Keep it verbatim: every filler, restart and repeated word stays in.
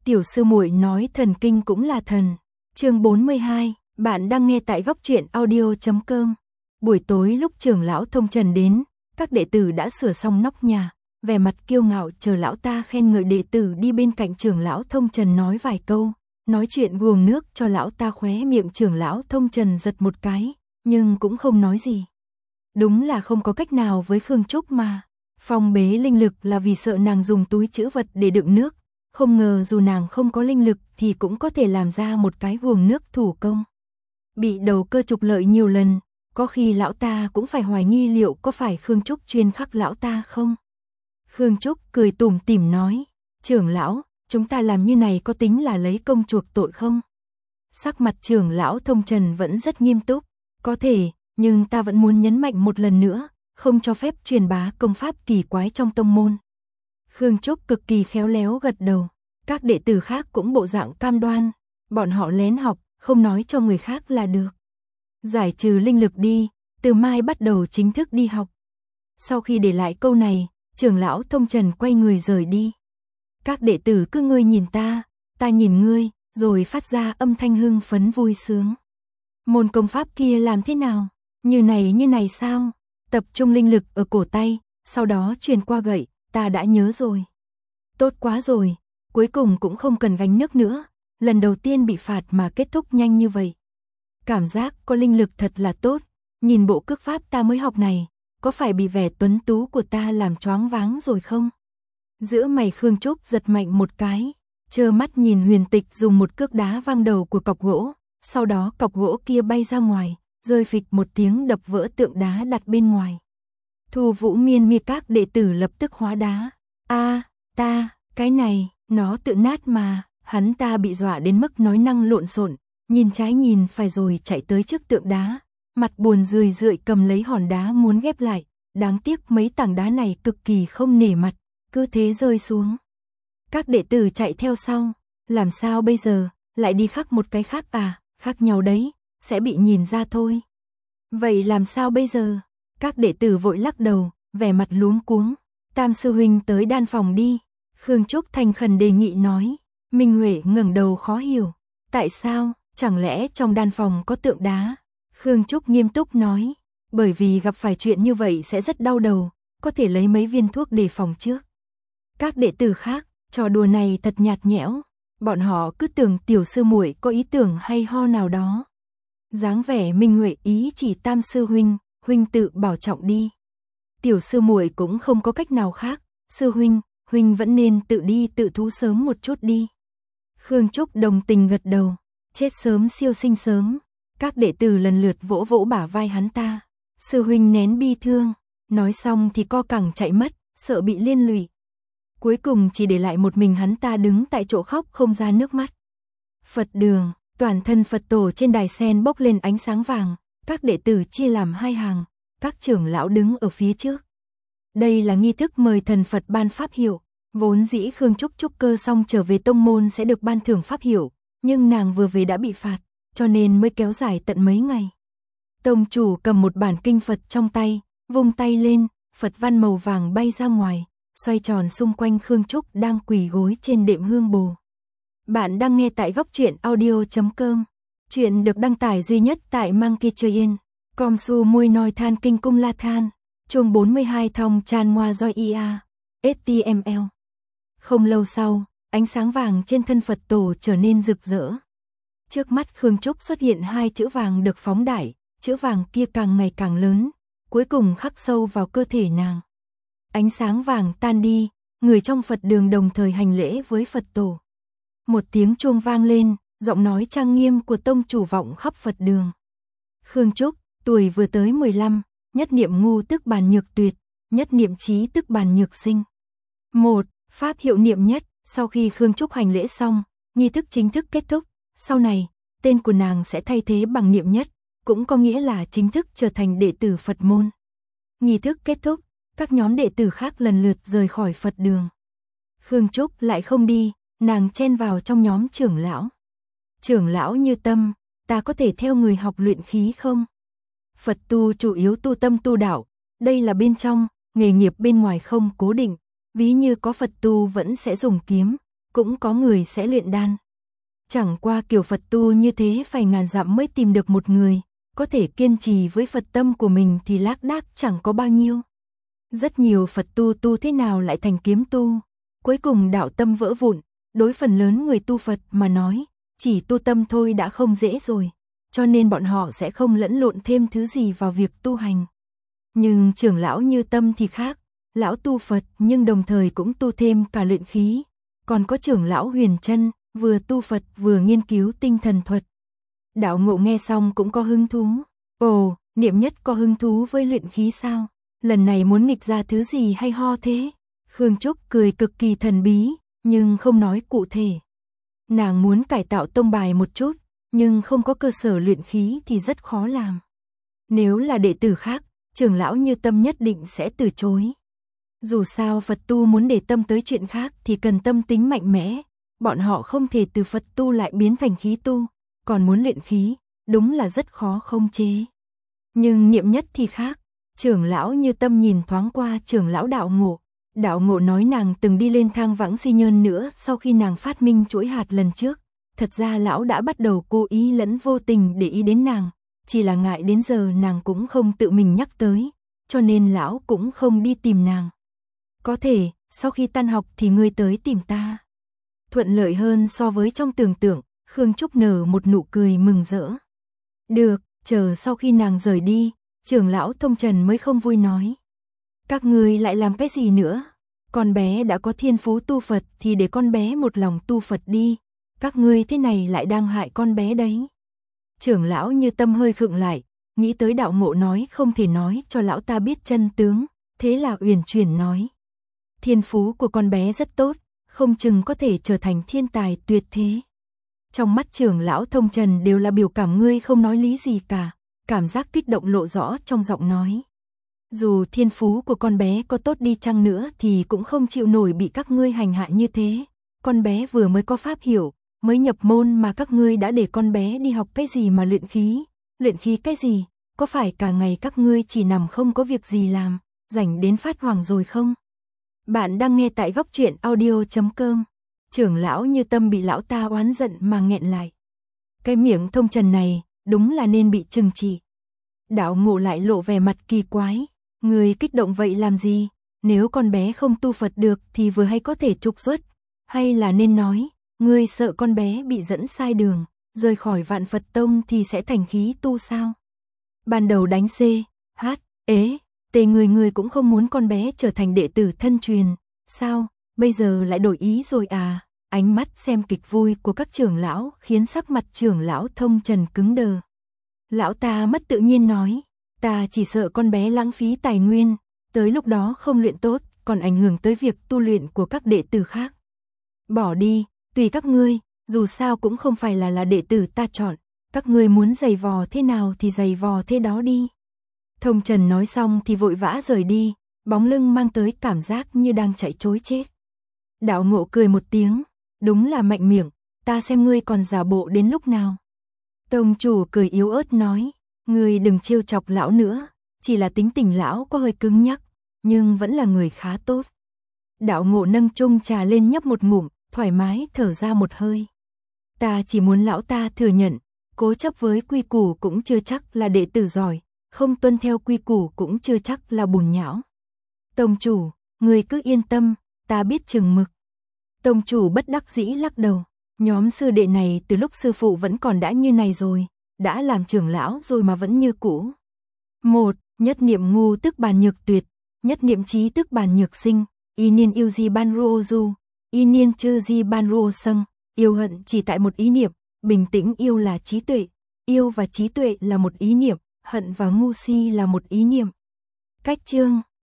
Tiểu sư muội nói thần kinh cũng là thần. Chương bốn mươi hai, bạn đang nghe tại góc truyện audio chấm com. Buổi tối lúc trưởng lão Thông Trần đến, các đệ tử đã sửa xong nóc nhà, vẻ mặt kiêu ngạo chờ lão ta khen ngợi. Đệ tử đi bên cạnh trưởng lão Thông Trần nói vài câu, nói chuyện guồng nước cho lão ta. Khóe miệng trưởng lão Thông Trần giật một cái, nhưng cũng không nói gì. Đúng là không có cách nào với Khương Trúc mà. Phong bế linh lực là vì sợ nàng dùng túi trữ vật để đựng nước, không ngờ dù nàng không có linh lực thì cũng có thể làm ra một cái guồng nước thủ công. Bị đầu cơ trục lợi nhiều lần, có khi lão ta cũng phải hoài nghi liệu có phải Khương Trúc chuyên khắc lão ta không. Khương Trúc cười tủm tỉm nói, trưởng lão, chúng ta làm như này có tính là lấy công chuộc tội không? Sắc mặt trưởng lão Thông Trần vẫn rất nghiêm túc, có thể, nhưng ta vẫn muốn nhấn mạnh một lần nữa, không cho phép truyền bá công pháp kỳ quái trong tông môn. Khương Trúc cực kỳ khéo léo gật đầu, các đệ tử khác cũng bộ dạng cam đoan, bọn họ lén học, không nói cho người khác là được. Giải trừ linh lực đi, từ mai bắt đầu chính thức đi học. Sau khi để lại câu này, trưởng lão Thông Trần quay người rời đi. Các đệ tử cứ ngươi nhìn ta, ta nhìn ngươi, rồi phát ra âm thanh hưng phấn vui sướng. Môn công pháp kia làm thế nào? Như này như này sao? Tập trung linh lực ở cổ tay, sau đó truyền qua gậy, ta đã nhớ rồi. Tốt quá rồi, cuối cùng cũng không cần gánh nước nữa, lần đầu tiên bị phạt mà kết thúc nhanh như vậy. Cảm giác có linh lực thật là tốt, nhìn bộ cước pháp ta mới học này, có phải bị vẻ tuấn tú của ta làm choáng váng rồi không? Giữa mày Khương Trúc giật mạnh một cái, trơ mắt nhìn Huyền Tịch dùng một cước đá văng đầu của cọc gỗ, sau đó cọc gỗ kia bay ra ngoài, rơi phịch một tiếng đập vỡ tượng đá đặt bên ngoài. Thu Vũ Miên mi các đệ tử lập tức hóa đá. A, ta, cái này, nó tự nát mà. Hắn ta bị dọa đến mức nói năng lộn xộn, nhìn trái nhìn phải rồi chạy tới trước tượng đá, mặt buồn rười rượi cầm lấy hòn đá muốn ghép lại, đáng tiếc mấy tảng đá này cực kỳ không nể mặt, cứ thế rơi xuống. Các đệ tử chạy theo sau, làm sao bây giờ, lại đi khắc một cái khác à, khác nhau đấy, sẽ bị nhìn ra thôi. Vậy làm sao bây giờ? Các đệ tử vội lắc đầu, vẻ mặt luống cuống. Tam sư huynh tới đan phòng đi. Khương Trúc thành khẩn đề nghị nói. Minh Huệ ngẩng đầu khó hiểu. Tại sao, chẳng lẽ trong đan phòng có tượng đá? Khương Trúc nghiêm túc nói. Bởi vì gặp phải chuyện như vậy sẽ rất đau đầu, có thể lấy mấy viên thuốc đề phòng trước. Các đệ tử khác, trò đùa này thật nhạt nhẽo. Bọn họ cứ tưởng tiểu sư muội có ý tưởng hay ho nào đó. Dáng vẻ Minh Huệ ý chỉ Tam sư huynh, huynh tự bảo trọng đi. Tiểu sư muội cũng không có cách nào khác, sư huynh, huynh vẫn nên tự đi tự thú sớm một chút đi. Khương Trúc đồng tình gật đầu, chết sớm siêu sinh sớm. Các đệ tử lần lượt vỗ vỗ bả vai hắn ta. Sư huynh nén bi thương, nói xong thì co cẳng chạy mất, sợ bị liên lụy. Cuối cùng chỉ để lại một mình hắn ta đứng tại chỗ khóc không ra nước mắt. Phật đường, toàn thân Phật tổ trên đài sen bốc lên ánh sáng vàng, các đệ tử chia làm hai hàng, các trưởng lão đứng ở phía trước. Đây là nghi thức mời thần Phật ban pháp hiệu, vốn dĩ Khương Trúc trúc cơ xong trở về tông môn sẽ được ban thưởng pháp hiệu, nhưng nàng vừa về đã bị phạt, cho nên mới kéo dài tận mấy ngày. Tông chủ cầm một bản kinh Phật trong tay, vung tay lên, Phật văn màu vàng bay ra ngoài, xoay tròn xung quanh Khương Trúc đang quỳ gối trên đệm hương bồ. Bạn đang nghe tại góc truyện audio chấm com. Chuyện được đăng tải duy nhất tại Monkey Train. Com su môi nói than kinh cung la than. Chương bốn mươi hai thông chan ngoa doi ia. ếch ti em lờ. Không lâu sau, ánh sáng vàng trên thân Phật tổ trở nên rực rỡ. Trước mắt Khương Trúc xuất hiện hai chữ vàng được phóng đại, chữ vàng kia càng ngày càng lớn, cuối cùng khắc sâu vào cơ thể nàng. Ánh sáng vàng tan đi, người trong Phật đường đồng thời hành lễ với Phật tổ. Một tiếng chuông vang lên, giọng nói trang nghiêm của tông chủ vọng khắp Phật đường. Khương Trúc, tuổi vừa tới mười lăm, nhất niệm ngu tức bàn nhược tuyệt, nhất niệm trí tức bàn nhược sinh. Một, pháp hiệu niệm nhất, sau khi Khương Trúc hành lễ xong, nghi thức chính thức kết thúc, sau này, tên của nàng sẽ thay thế bằng niệm nhất, cũng có nghĩa là chính thức trở thành đệ tử Phật môn. Nghi thức kết thúc, các nhóm đệ tử khác lần lượt rời khỏi Phật đường. Khương Trúc lại không đi, nàng chen vào trong nhóm trưởng lão. Trưởng lão Như Tâm, ta có thể theo người học luyện khí không? Phật tu chủ yếu tu tâm tu đạo, đây là bên trong, nghề nghiệp bên ngoài không cố định, ví như có Phật tu vẫn sẽ dùng kiếm, cũng có người sẽ luyện đan. Chẳng qua kiểu Phật tu như thế phải ngàn dặm mới tìm được một người, có thể kiên trì với Phật tâm của mình thì lác đác chẳng có bao nhiêu. Rất nhiều Phật tu tu thế nào lại thành kiếm tu, cuối cùng đạo tâm vỡ vụn, đối phần lớn người tu Phật mà nói, chỉ tu tâm thôi đã không dễ rồi, cho nên bọn họ sẽ không lẫn lộn thêm thứ gì vào việc tu hành. Nhưng trưởng lão Như Tâm thì khác, lão tu Phật nhưng đồng thời cũng tu thêm cả luyện khí, còn có trưởng lão Huyền Trân, vừa tu Phật vừa nghiên cứu tinh thần thuật. Đạo Ngộ nghe xong cũng có hứng thú. Ồ, Niệm Nhất có hứng thú với luyện khí sao? Lần này muốn nghịch ra thứ gì hay ho thế? Khương Trúc cười cực kỳ thần bí, nhưng không nói cụ thể. Nàng muốn cải tạo tông bài một chút, nhưng không có cơ sở luyện khí thì rất khó làm. Nếu là đệ tử khác, trưởng lão Như Tâm nhất định sẽ từ chối. Dù sao Phật tu muốn để tâm tới chuyện khác thì cần tâm tính mạnh mẽ, bọn họ không thể từ Phật tu lại biến thành khí tu, còn muốn luyện khí, đúng là rất khó không chế. Nhưng Niệm Nhất thì khác, trưởng lão Như Tâm nhìn thoáng qua trưởng lão Đạo Ngộ. Đạo Ngộ nói nàng từng đi lên thang vãng di nhơn nữa sau khi nàng phát minh chuỗi hạt lần trước. Thật ra lão đã bắt đầu cố ý lẫn vô tình để ý đến nàng, chỉ là ngại đến giờ nàng cũng không tự mình nhắc tới, cho nên lão cũng không đi tìm nàng. Có thể, sau khi tan học thì ngươi tới tìm ta. Thuận lợi hơn so với trong tưởng tượng, Khương Trúc nở một nụ cười mừng rỡ. Được, chờ sau khi nàng rời đi, trưởng lão Thông Trần mới không vui nói. Các ngươi lại làm cái gì nữa? Con bé đã có thiên phú tu Phật thì để con bé một lòng tu Phật đi. Các ngươi thế này lại đang hại con bé đấy. Trưởng lão Như Tâm hơi khựng lại, nghĩ tới Đạo Ngộ nói không thể nói cho lão ta biết chân tướng, thế là uyển chuyển nói. Thiên phú của con bé rất tốt, không chừng có thể trở thành thiên tài tuyệt thế. Trong mắt trưởng lão Thông Trần đều là biểu cảm, ngươi không nói lý gì cả, cảm giác kích động lộ rõ trong giọng nói. Dù thiên phú của con bé có tốt đi chăng nữa thì cũng không chịu nổi bị các ngươi hành hạ như thế. Con bé vừa mới có pháp hiểu, mới nhập môn mà các ngươi đã để con bé đi học cái gì mà luyện khí, luyện khí cái gì, có phải cả ngày các ngươi chỉ nằm không có việc gì làm, rảnh đến phát hoảng rồi không? Bạn đang nghe tại góc truyện audio chấm com. Trưởng lão Như Tâm bị lão ta oán giận mà nghẹn lại. Cái miệng Thông Trần này, đúng là nên bị trừng trị. Đạo Ngộ lại lộ vẻ mặt kỳ quái. Người kích động vậy làm gì? Nếu con bé không tu Phật được thì vừa hay có thể trục xuất. Hay là nên nói, ngươi sợ con bé bị dẫn sai đường, rời khỏi Vạn Phật Tông thì sẽ thành khí tu sao? Ban đầu đánh C, H, ế, tề người người cũng không muốn con bé trở thành đệ tử thân truyền. Sao, bây giờ lại đổi ý rồi à? Ánh mắt xem kịch vui của các trưởng lão khiến sắc mặt trưởng lão Thông Trần cứng đờ. Lão ta mất tự nhiên nói, ta chỉ sợ con bé lãng phí tài nguyên, tới lúc đó không luyện tốt, còn ảnh hưởng tới việc tu luyện của các đệ tử khác. Bỏ đi, tùy các ngươi, dù sao cũng không phải là là đệ tử ta chọn, các ngươi muốn giày vò thế nào thì giày vò thế đó đi. Thông Trần nói xong thì vội vã rời đi, bóng lưng mang tới cảm giác như đang chạy trối chết. Đạo Ngộ cười một tiếng, đúng là mạnh miệng, ta xem ngươi còn giả bộ đến lúc nào. Tông chủ cười yếu ớt nói, ngươi đừng trêu chọc lão nữa, chỉ là tính tình lão có hơi cứng nhắc, nhưng vẫn là người khá tốt. Đạo Ngộ nâng chung trà lên nhấp một ngụm, thoải mái thở ra một hơi. Ta chỉ muốn lão ta thừa nhận, cố chấp với quy củ cũng chưa chắc là đệ tử giỏi, không tuân theo quy củ cũng chưa chắc là bùn nhão. Tông chủ, người cứ yên tâm, ta biết chừng mực. Tông chủ bất đắc dĩ lắc đầu, nhóm sư đệ này từ lúc sư phụ vẫn còn đã như này rồi, đã làm trưởng lão rồi mà vẫn như cũ. Một, nhất niệm ngu tức bàn nhược tuyệt, nhất niệm trí tức bàn nhược sinh, y niên yêu di ban ruo du, y niên chư di ban ruo sâng, yêu hận chỉ tại một ý niệm, bình tĩnh yêu là trí tuệ, yêu và trí tuệ là một ý niệm, hận và ngu si là một ý niệm. Cách chương